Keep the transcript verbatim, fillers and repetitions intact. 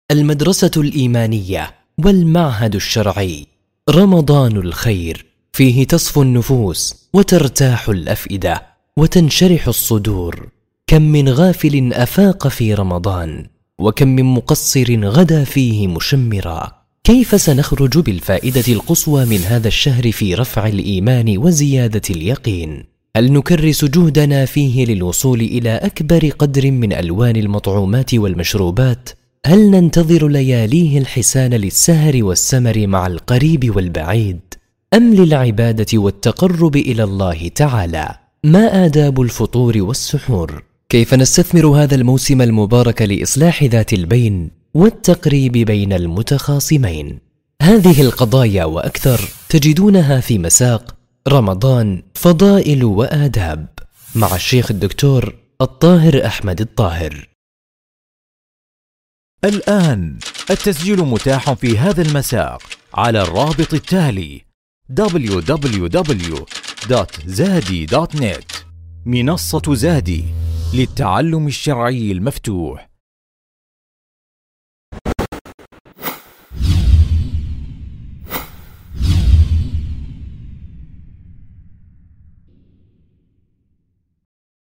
المدرسة الإيمانية والمعهد الشرعي. رمضان الخير، فيه تصفو النفوس وترتاح الأفئدة وتنشرح الصدور. كم من غافل أفاق في رمضان، وكم من مقصر غدا فيه مشمرا. كيف سنخرج بالفائدة القصوى من هذا الشهر في رفع الإيمان وزيادة اليقين؟ هل نكرس جهدنا فيه للوصول إلى أكبر قدر من ألوان المطعومات والمشروبات؟ هل ننتظر لياليه الحسان للسهر والسمر مع القريب والبعيد، أم للعبادة والتقرب إلى الله تعالى؟ ما آداب الفطور والسحور؟ كيف نستثمر هذا الموسم المبارك لإصلاح ذات البين والتقريب بين المتخاصمين؟ هذه القضايا وأكثر تجدونها في مساق رمضان فضائل وآداب مع الشيخ الدكتور الطاهر أحمد الطاهر. الآن التسجيل متاح في هذا المساق على الرابط التالي دبليو دبليو دبليو دوت زادي دوت نت. منصة زادي للتعلم الشرعي المفتوح.